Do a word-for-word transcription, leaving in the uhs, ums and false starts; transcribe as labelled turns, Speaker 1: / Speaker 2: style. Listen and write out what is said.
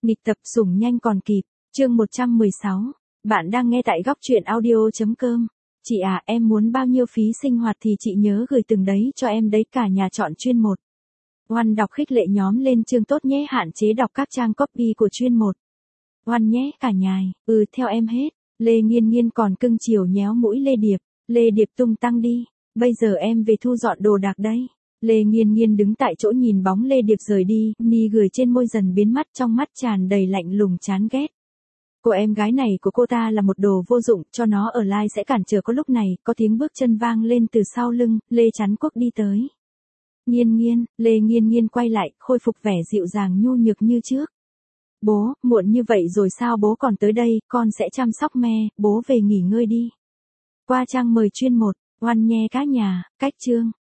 Speaker 1: Nghịch tập sủng nhanh còn kịp, chương một trăm mười sáu. Bạn đang nghe tại góc truyện audio.com. Chị à, em muốn bao nhiêu phí sinh hoạt thì chị nhớ gửi từng đấy cho em đấy, cả nhà chọn chuyên một. Oan đọc khích lệ nhóm lên chương tốt nhé, hạn chế đọc các trang copy của chuyên một. Oan nhé cả nhài, ừ theo em hết. Lê Nghiên Nghiên còn cưng chiều nhéo mũi Lê Điệp. Lê Điệp tung tăng đi, bây giờ em về thu dọn đồ đạc đây. Lê Nghiên Nghiên đứng tại chỗ nhìn bóng Lê Điệp rời đi, ni gửi trên môi dần biến mất, trong mắt tràn đầy lạnh lùng chán ghét. Cô em gái này của cô ta là một đồ vô dụng, cho nó ở lại sẽ cản trở. Có lúc này, có tiếng bước chân vang lên từ sau lưng, Lê Chắn Quốc đi tới. Nghiên Nghiên, Lê Nghiên Nghiên quay lại, khôi phục vẻ dịu dàng nhu nhược như trước. Bố, muộn như vậy rồi sao bố còn tới đây, con sẽ chăm sóc mẹ, bố về nghỉ ngơi đi. Qua trang mời chuyên một, oan nhe cả nhà, cách chương.